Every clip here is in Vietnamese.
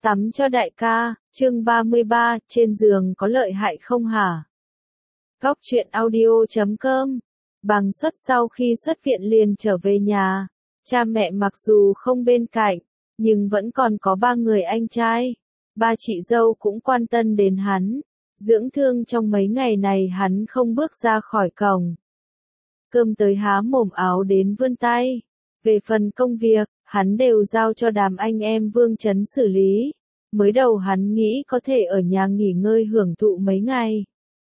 Tắm cho đại ca, chương 33, trên giường có lợi hại không hả? Góc truyện audio.com. Bằng Xuất sau khi xuất viện liền trở về nhà. Cha mẹ mặc dù không bên cạnh, nhưng vẫn còn có 3 người anh trai. 3 chị dâu cũng quan tâm đến hắn. Dưỡng thương trong mấy ngày này hắn không bước ra khỏi cổng. Cơm tới há mồm áo đến vươn tay. Về phần công việc, hắn đều giao cho đám anh em Vương Chấn xử lý. Mới đầu hắn nghĩ có thể ở nhà nghỉ ngơi hưởng thụ mấy ngày.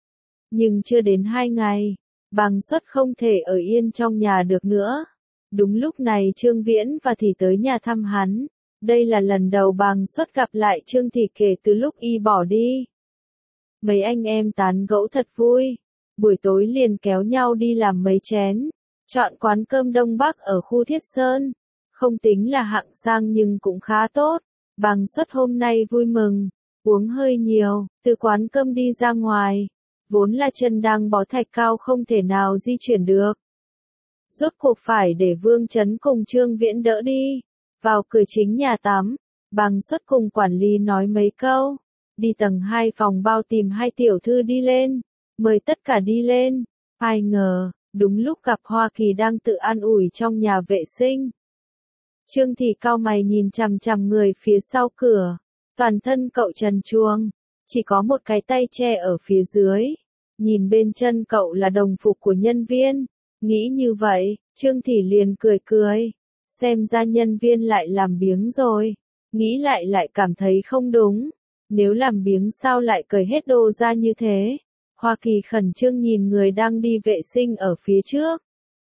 Nhưng chưa đến 2 ngày, Bằng Xuất không thể ở yên trong nhà được nữa. Đúng lúc này Trương Viễn và Thị tới nhà thăm hắn. Đây là lần đầu Bằng Xuất gặp lại Trương Thị kể từ lúc y bỏ đi. Mấy anh em tán gẫu thật vui. Buổi tối liền kéo nhau đi làm mấy chén. Chọn quán cơm Đông Bắc ở khu Thiết Sơn. Không tính là hạng sang nhưng cũng khá tốt. Bằng Xuất hôm nay vui mừng, uống hơi nhiều, từ quán cơm đi ra ngoài. Vốn là chân đang bó thạch cao không thể nào di chuyển được. Rốt cuộc phải để Vương Chấn cùng Trương Viễn đỡ đi. Vào cửa chính nhà tắm, Bằng Xuất cùng quản lý nói mấy câu. Đi tầng 2 phòng bao tìm 2 tiểu thư đi lên. Mời tất cả đi lên. Ai ngờ, đúng lúc gặp Hoa Kỳ đang tự an ủi trong nhà vệ sinh. Trương Thị cau mày nhìn chằm chằm người phía sau cửa. Toàn thân cậu trần truồng, chỉ có một cái tay che ở phía dưới. Nhìn bên chân cậu là đồng phục của nhân viên. Nghĩ như vậy, Trương Thị liền cười cười. Xem ra nhân viên lại làm biếng rồi. Nghĩ lại cảm thấy không đúng. Nếu làm biếng sao lại cởi hết đồ ra như thế? Hoa Kỳ khẩn trương nhìn người đang đi vệ sinh ở phía trước.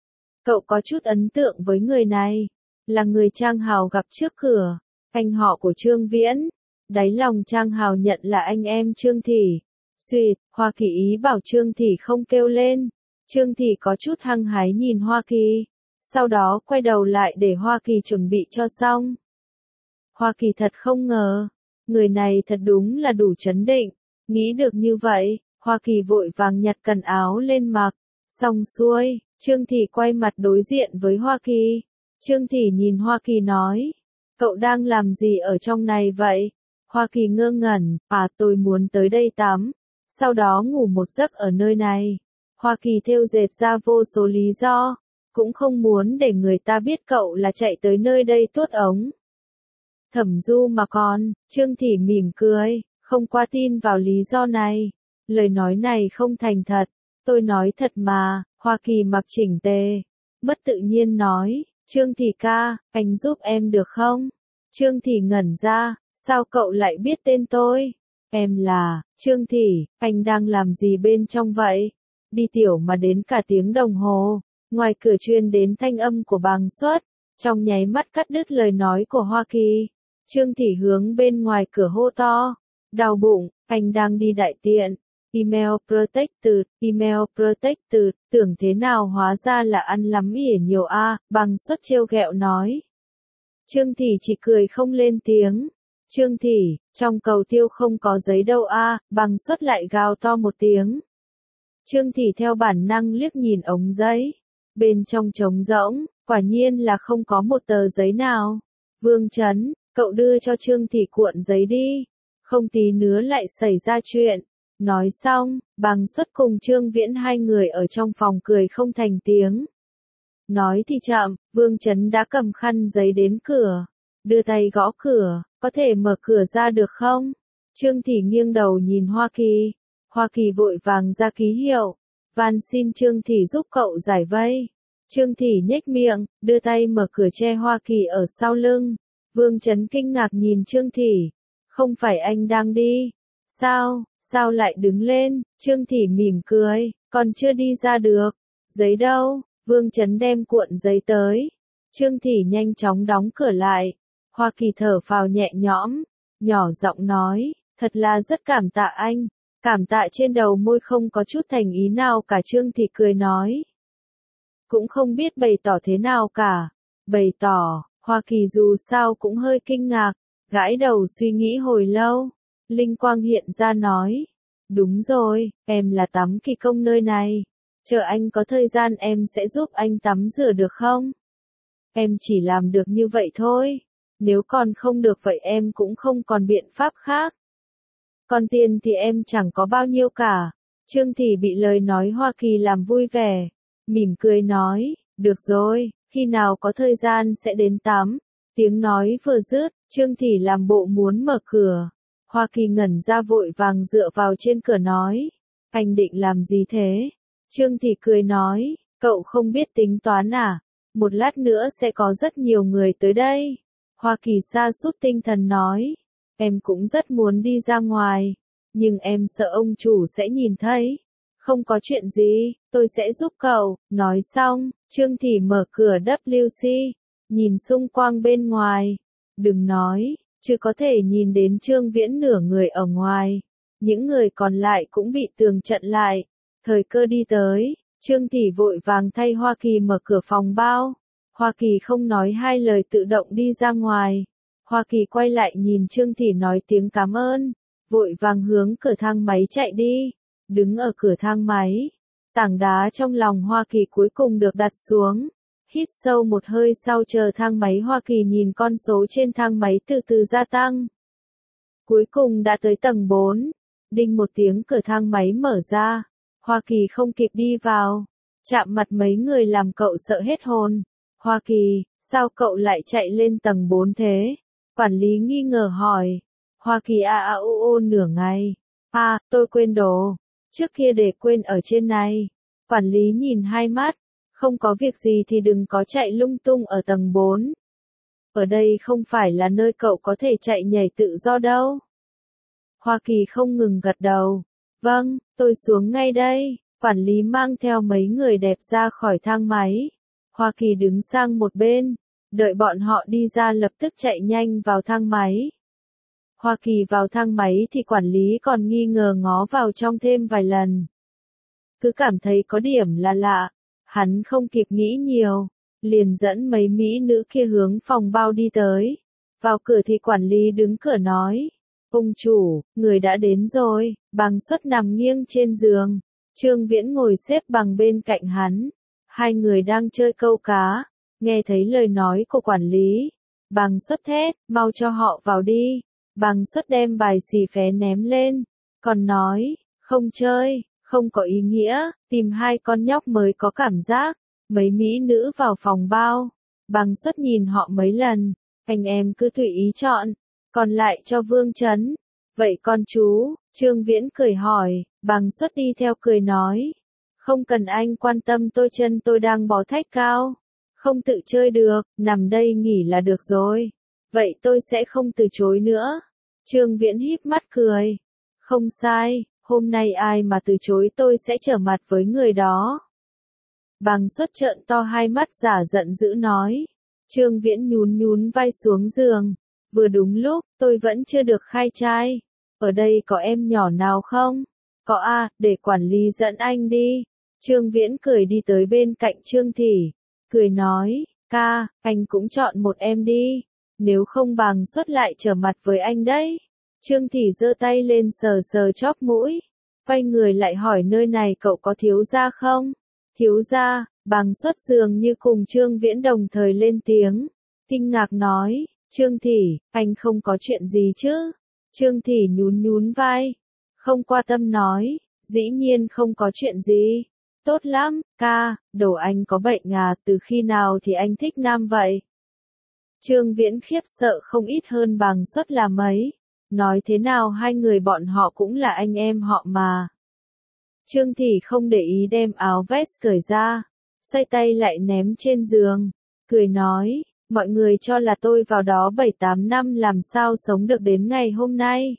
Cậu có chút ấn tượng với người này. Là người Trang Hào gặp trước cửa, anh họ của Trương Viễn. Đáy lòng Trang Hào nhận là anh em Trương Thị. Xuyệt, Hoa Kỳ ý bảo Trương Thị không kêu lên. Trương Thị có chút hăng hái nhìn Hoa Kỳ. Sau đó quay đầu lại để Hoa Kỳ chuẩn bị cho xong. Hoa Kỳ thật không ngờ. Người này thật đúng là đủ trấn định. Nghĩ được như vậy, Hoa Kỳ vội vàng nhặt quần áo lên mặc. Xong xuôi, Trương Thị quay mặt đối diện với Hoa Kỳ. Trương Thị nhìn Hoa Kỳ nói, cậu đang làm gì ở trong này vậy? Hoa Kỳ ngơ ngẩn, tôi muốn tới đây tắm, sau đó ngủ một giấc ở nơi này. Hoa Kỳ thêu dệt ra vô số lý do, cũng không muốn để người ta biết cậu là chạy tới nơi đây tuốt ống. Thẩm Du mà còn, Trương Thị mỉm cười, không quá tin vào lý do này. Lời nói này không thành thật, tôi nói thật mà. Hoa Kỳ mặc chỉnh tề, mất tự nhiên nói. Trương Thị ca, anh giúp em được không? Trương Thị ngẩn ra, sao cậu lại biết tên tôi? Em là, Trương Thị, anh đang làm gì bên trong vậy? Đi tiểu mà đến cả tiếng đồng hồ, ngoài cửa truyền đến thanh âm của Bằng Xuất, trong nháy mắt cắt đứt lời nói của Hoa Kỳ. Trương Thị hướng bên ngoài cửa hô to, đau bụng, anh đang đi đại tiện. Email protected, tưởng thế nào hóa ra là ăn lắm ỉa nhiều a. Bằng Xuất trêu ghẹo nói. Trương Thị chỉ cười không lên tiếng. Trương Thị, trong cầu tiêu không có giấy đâu a. Bằng Xuất lại gào to một tiếng. Trương Thị theo bản năng liếc nhìn ống giấy. Bên trong trống rỗng, quả nhiên là không có một tờ giấy nào. Vương Chấn, cậu đưa cho Trương Thị cuộn giấy đi. Không tí nữa lại xảy ra chuyện. Nói xong, Bằng Xuất cùng Trương Viễn 2 người ở trong phòng cười không thành tiếng. Nói thì chậm, Vương Chấn đã cầm khăn giấy đến cửa. Đưa tay gõ cửa, có thể mở cửa ra được không? Trương Thị nghiêng đầu nhìn Hoa Kỳ. Hoa Kỳ vội vàng ra ký hiệu. Van xin Trương Thị giúp cậu giải vây. Trương Thị nhếch miệng, đưa tay mở cửa che Hoa Kỳ ở sau lưng. Vương Chấn kinh ngạc nhìn Trương Thị. Không phải anh đang đi? Sao lại đứng lên? Trương Thị mỉm cười, còn chưa đi ra được. Giấy đâu? Vương Chấn đem cuộn giấy tới. Trương Thị nhanh chóng đóng cửa lại. Hoa Kỳ thở phào nhẹ nhõm, nhỏ giọng nói, thật là rất cảm tạ anh. Cảm tạ trên đầu môi không có chút thành ý nào cả. Trương Thị cười nói. Cũng không biết bày tỏ thế nào cả. Bày tỏ, Hoa Kỳ dù sao cũng hơi kinh ngạc, gãi đầu suy nghĩ hồi lâu. Linh quang hiện ra nói. Đúng rồi, em là tắm kỳ công nơi này. Chờ anh có thời gian em sẽ giúp anh tắm rửa được không? Em chỉ làm được như vậy thôi. Nếu còn không được vậy em cũng không còn biện pháp khác. Còn tiền thì em chẳng có bao nhiêu cả. Trương Thị bị lời nói Hoa Kỳ làm vui vẻ. Mỉm cười nói, được rồi, khi nào có thời gian sẽ đến tắm. Tiếng nói vừa dứt, Trương Thị làm bộ muốn mở cửa. Hoa Kỳ ngẩn ra vội vàng dựa vào trên cửa nói, anh định làm gì thế? Trương Thị cười nói, cậu không biết tính toán à? Một lát nữa sẽ có rất nhiều người tới đây. Hoa Kỳ sa sút tinh thần nói, em cũng rất muốn đi ra ngoài, nhưng em sợ ông chủ sẽ nhìn thấy. Không có chuyện gì, tôi sẽ giúp cậu. Nói xong, Trương Thị mở cửa WC, nhìn xung quanh bên ngoài. Đừng nói, chứ có thể nhìn đến Trương Viễn nửa người ở ngoài. Những người còn lại cũng bị tường chặn lại. Thời cơ đi tới, Trương Thị vội vàng thay Hoa Kỳ mở cửa phòng bao. Hoa Kỳ không nói hai lời tự động đi ra ngoài. Hoa Kỳ quay lại nhìn Trương Thị nói tiếng cảm ơn, vội vàng hướng cửa thang máy chạy đi. Đứng ở cửa thang máy, tảng đá trong lòng Hoa Kỳ cuối cùng được đặt xuống. Hít sâu một hơi sau chờ thang máy, Hoa Kỳ nhìn con số trên thang máy từ từ gia tăng. Cuối cùng đã tới tầng 4. Đinh một tiếng cửa thang máy mở ra. Hoa Kỳ không kịp đi vào. Chạm mặt mấy người làm cậu sợ hết hồn. Hoa Kỳ, sao cậu lại chạy lên tầng 4 thế? Quản lý nghi ngờ hỏi. Hoa Kỳ nửa ngày. Tôi quên đồ. Trước kia để quên ở trên này. Quản lý nhìn hai mắt. Không có việc gì thì đừng có chạy lung tung ở tầng 4. Ở đây không phải là nơi cậu có thể chạy nhảy tự do đâu. Hoa Kỳ không ngừng gật đầu. Vâng, tôi xuống ngay đây. Quản lý mang theo mấy người đẹp ra khỏi thang máy. Hoa Kỳ đứng sang một bên. Đợi bọn họ đi ra lập tức chạy nhanh vào thang máy. Hoa Kỳ vào thang máy thì quản lý còn nghi ngờ ngó vào trong thêm vài lần. Cứ cảm thấy có điểm là lạ. Hắn không kịp nghĩ nhiều. Liền dẫn mấy mỹ nữ kia hướng phòng bao đi tới. Vào cửa thì quản lý đứng cửa nói. Ông chủ, người đã đến rồi. Bằng Xuất nằm nghiêng trên giường. Trương Viễn ngồi xếp bằng bên cạnh hắn. Hai người đang chơi câu cá. Nghe thấy lời nói của quản lý. Bằng Xuất thét, mau cho họ vào đi. Bằng Xuất đem bài xì phé ném lên. Còn nói, không chơi, không có ý nghĩa, tìm hai con nhóc mới có cảm giác. Mấy mỹ nữ vào phòng bao. Bằng Xuất nhìn họ mấy lần. Anh em cứ tùy ý chọn. Còn lại cho Vương Trấn. Vậy con chú, Trương Viễn cười hỏi. Bằng Xuất đi theo cười nói. Không cần anh quan tâm, chân tôi đang bó thách cao. Không tự chơi được, nằm đây nghỉ là được rồi. Vậy tôi sẽ không từ chối nữa. Trương Viễn híp mắt cười. Không sai, hôm nay ai mà từ chối tôi sẽ trở mặt với người đó. Bằng Xuất trợn to hai mắt giả giận dữ nói. Trương Viễn nhún nhún vai xuống giường. Vừa đúng lúc, tôi vẫn chưa được khai trai. Ở đây có em nhỏ nào không? Có để quản lý dẫn anh đi. Trương Viễn cười đi tới bên cạnh Trương Thị. Cười nói, ca, anh cũng chọn một em đi. Nếu không Bằng Xuất lại trở mặt với anh đấy. Trương Thị giơ tay lên sờ sờ chóp mũi. Quay người lại hỏi nơi này cậu có thiếu gia không? Thiếu gia, Bằng Xuất dường như cùng Trương Viễn đồng thời lên tiếng. Kinh ngạc nói, Trương Thị, anh không có chuyện gì chứ? Trương Thị nhún nhún vai. Không qua tâm nói, dĩ nhiên không có chuyện gì. Tốt lắm, ca, đầu anh có bệnh từ khi nào thì anh thích nam vậy? Trương Viễn khiếp sợ không ít hơn Bằng Xuất là mấy. Nói thế nào hai người bọn họ cũng là anh em họ mà. Trương Thị không để ý đem áo vest cởi ra. Xoay tay lại ném trên giường. Cười nói, mọi người cho là tôi vào đó 7-8 năm làm sao sống được đến ngày hôm nay.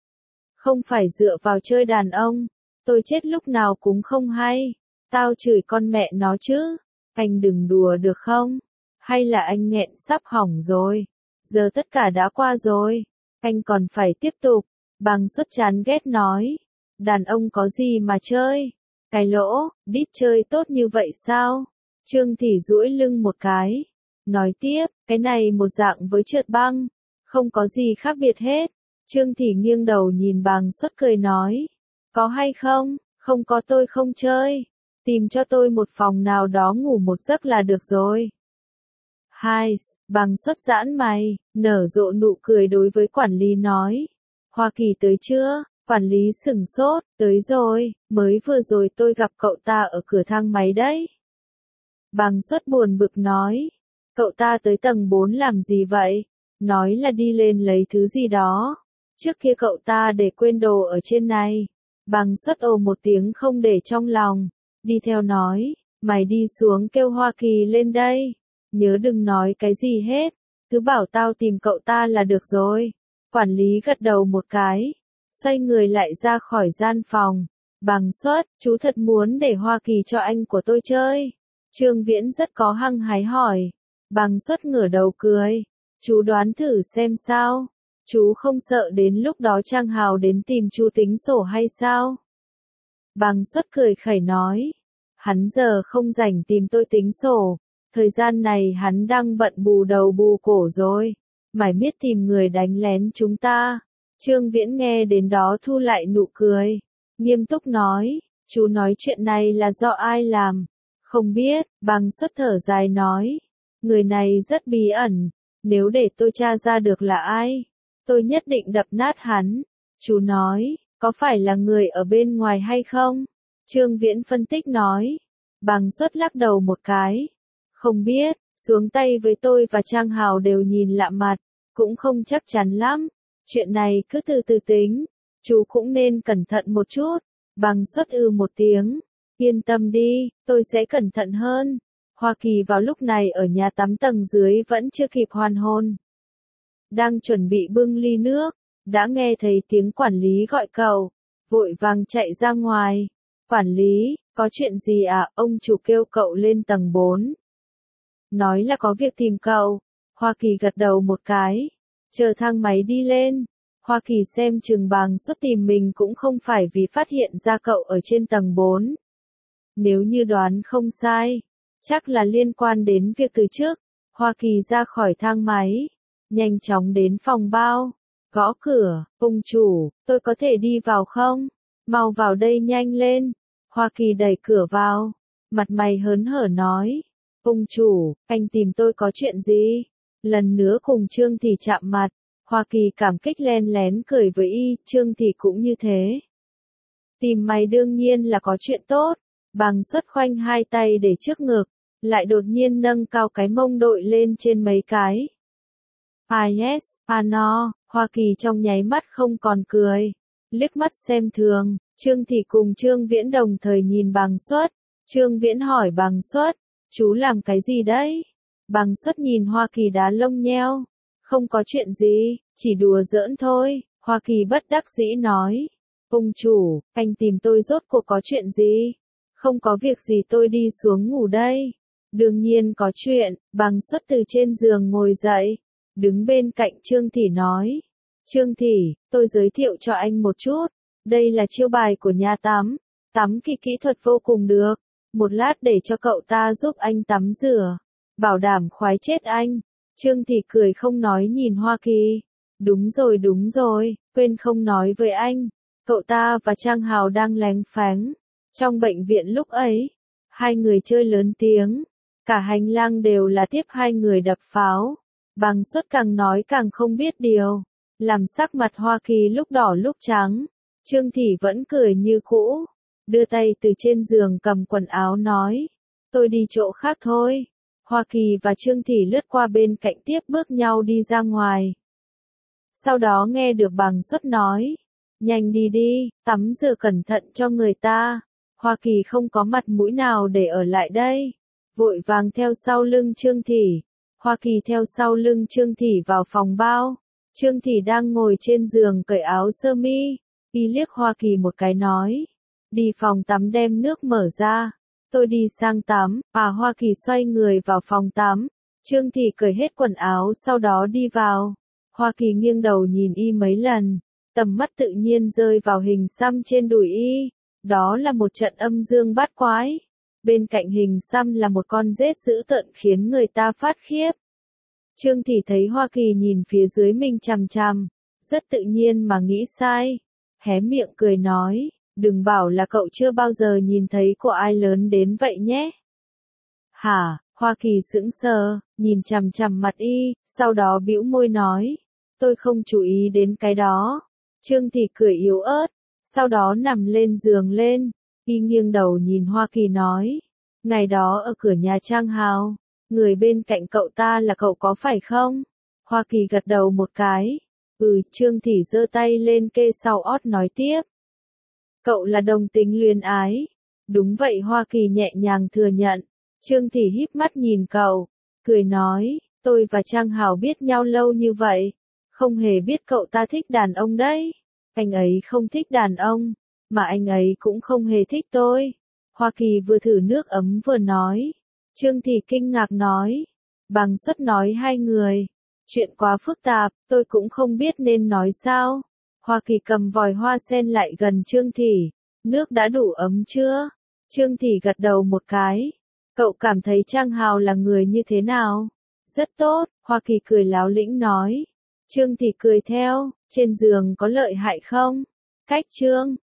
Không phải dựa vào chơi đàn ông. Tôi chết lúc nào cũng không hay. Tao chửi con mẹ nó chứ. Anh đừng đùa được không? Hay là anh nghẹn sắp hỏng rồi? Giờ tất cả đã qua rồi. Anh còn phải tiếp tục. Bằng Xuất chán ghét nói. Đàn ông có gì mà chơi? Cái lỗ, đít chơi tốt như vậy sao? Trương Thị duỗi lưng một cái. Nói tiếp, cái này một dạng với trượt băng. Không có gì khác biệt hết. Trương Thị nghiêng đầu nhìn Bằng Xuất cười nói. Có hay không? Không có tôi không chơi. Tìm cho tôi một phòng nào đó ngủ một giấc là được rồi. Hai, Bằng Xuất giãn mày, nở rộ nụ cười đối với quản lý nói. Hoa Kỳ tới chưa? Quản lý sửng sốt, tới rồi, mới vừa rồi tôi gặp cậu ta ở cửa thang máy đấy. Bằng Xuất buồn bực nói. Cậu ta tới tầng 4 làm gì vậy? Nói là đi lên lấy thứ gì đó. Trước kia cậu ta để quên đồ ở trên này. Bằng Xuất ồ một tiếng không để trong lòng. Đi theo nói, mày đi xuống kêu Hoa Kỳ lên đây. Nhớ đừng nói cái gì hết. Cứ bảo tao tìm cậu ta là được rồi. Quản lý gật đầu một cái. Xoay người lại ra khỏi gian phòng. Bằng Xuất, chú thật muốn để Hoa Kỳ cho anh của tôi chơi. Trương Viễn rất có hăng hái hỏi. Bằng Xuất ngửa đầu cười. Chú đoán thử xem sao. Chú không sợ đến lúc đó Trang Hào đến tìm chú tính sổ hay sao? Bằng Xuất cười khẩy nói. Hắn giờ không rảnh tìm tôi tính sổ. Thời gian này hắn đang bận bù đầu bù cổ rồi. Mày biết tìm người đánh lén chúng ta. Trương Viễn nghe đến đó thu lại nụ cười. Nghiêm túc nói. Chú nói chuyện này là do ai làm? Không biết. Bằng Xuất thở dài nói. Người này rất bí ẩn. Nếu để tôi tra ra được là ai, tôi nhất định đập nát hắn. Chú nói, có phải là người ở bên ngoài hay không? Trương Viễn phân tích nói. Bằng Xuất lắc đầu một cái. Không biết, xuống tay với tôi và Trang Hào đều nhìn lạ mặt, cũng không chắc chắn lắm. Chuyện này cứ từ từ tính, chú cũng nên cẩn thận một chút. Bằng Xuất một tiếng. Yên tâm đi, tôi sẽ cẩn thận hơn. Hoa Kỳ vào lúc này ở nhà tắm tầng dưới vẫn chưa kịp hoàn hồn. Đang chuẩn bị bưng ly nước, đã nghe thấy tiếng quản lý gọi cậu, vội vàng chạy ra ngoài. Quản lý, có chuyện gì à? Ông chủ kêu cậu lên tầng 4. Nói là có việc tìm cậu. Hoa Kỳ gật đầu một cái, chờ thang máy đi lên. Hoa Kỳ xem chừng Bằng Xuất tìm mình cũng không phải vì phát hiện ra cậu ở trên tầng 4. Nếu như đoán không sai, chắc là liên quan đến việc từ trước. Hoa Kỳ ra khỏi thang máy, nhanh chóng đến phòng bao, gõ cửa. Ông chủ, tôi có thể đi vào không? Mau vào đây nhanh lên. Hoa Kỳ đẩy cửa vào, mặt mày hớn hở nói. Ông chủ, anh tìm tôi có chuyện gì? Lần nữa cùng Trương Thị chạm mặt, Hoa Kỳ cảm kích len lén cười với y, Trương Thị cũng như thế. Tìm mày đương nhiên là có chuyện tốt. Bằng Xuất khoanh hai tay để trước ngực, lại đột nhiên nâng cao cái mông đội lên trên mấy cái. Yes, no, Hoa Kỳ trong nháy mắt không còn cười, liếc mắt xem thường. Trương Thị cùng Trương Viễn đồng thời nhìn Bằng Xuất. Trương Viễn hỏi Bằng Xuất, chú làm cái gì đấy? Bằng Xuất nhìn Hoa Kỳ đá lông nheo. Không có chuyện gì, chỉ đùa giỡn thôi. Hoa Kỳ bất đắc dĩ nói. Ông chủ, anh tìm tôi rốt cuộc có chuyện gì? Không có việc gì, tôi đi xuống ngủ đây. Đương nhiên có chuyện. Bằng Xuất từ trên giường ngồi dậy, đứng bên cạnh Trương Thị nói. Trương Thị, tôi giới thiệu cho anh một chút. Đây là chiêu bài của nhà tắm. Tắm kỹ thuật vô cùng được. Một lát để cho cậu ta giúp anh tắm rửa. Bảo đảm khoái chết anh. Trương Thị cười không nói nhìn Hoa Kỳ. Đúng rồi, quên không nói với anh. Cậu ta và Trang Hào đang lén phén. Trong bệnh viện lúc ấy, hai người chơi lớn tiếng. Cả hành lang đều là tiếp hai người đập pháo. Bằng Xuất càng nói càng không biết điều. Làm sắc mặt Hoa Kỳ lúc đỏ lúc trắng. Trương Thị vẫn cười như cũ. Đưa tay từ trên giường cầm quần áo nói. Tôi đi chỗ khác thôi. Hoa Kỳ và Trương Thị lướt qua bên cạnh tiếp bước nhau đi ra ngoài. Sau đó nghe được Bằng Xuất nói. Nhanh đi đi, tắm rửa cẩn thận cho người ta. Hoa Kỳ không có mặt mũi nào để ở lại đây. Vội vàng theo sau lưng Trương Thị. Hoa Kỳ theo sau lưng Trương Thị vào phòng bao. Trương Thị đang ngồi trên giường cởi áo sơ mi. Y liếc Hoa Kỳ một cái nói. Đi phòng tắm đem nước mở ra. Tôi đi sang tắm. Hoa Kỳ xoay người vào phòng tắm. Trương Thị cởi hết quần áo sau đó đi vào. Hoa Kỳ nghiêng đầu nhìn y mấy lần. Tầm mắt tự nhiên rơi vào hình xăm trên đùi y. Đó là một trận âm dương bát quái. Bên cạnh hình xăm là một con rết dữ tợn khiến người ta phát khiếp. Trương Thị thấy Hoa Kỳ nhìn phía dưới mình chằm chằm. Rất tự nhiên mà nghĩ sai. Hé miệng cười nói. Đừng bảo là cậu chưa bao giờ nhìn thấy của ai lớn đến vậy nhé. Hả? Hoa Kỳ sững sờ, nhìn chằm chằm mặt y, sau đó bĩu môi nói, tôi không chú ý đến cái đó. Trương Thị cười yếu ớt, sau đó nằm lên giường lên, y nghiêng đầu nhìn Hoa Kỳ nói, ngày đó ở cửa nhà Trang Hào, người bên cạnh cậu ta là cậu có phải không? Hoa Kỳ gật đầu một cái, Trương Thị giơ tay lên kê sau ót nói tiếp. Cậu là đồng tính luyến ái. Đúng vậy, Hoa Kỳ nhẹ nhàng thừa nhận. Trương Thị híp mắt nhìn cậu, cười nói, tôi và Trang Hào biết nhau lâu như vậy, không hề biết cậu ta thích đàn ông đấy. Anh ấy không thích đàn ông, mà anh ấy cũng không hề thích tôi. Hoa Kỳ vừa thử nước ấm vừa nói. Trương Thị kinh ngạc nói, Bằng Xuất nói hai người. Chuyện quá phức tạp, tôi cũng không biết nên nói sao. Hoa Kỳ cầm vòi hoa sen lại gần Trương Thị. Nước đã đủ ấm chưa? Trương Thị gật đầu một cái. Cậu cảm thấy Trang Hào là người như thế nào? Rất tốt, Hoa Kỳ cười láo lĩnh nói. Trương Thị cười theo, trên giường có lợi hại không? Cách Trương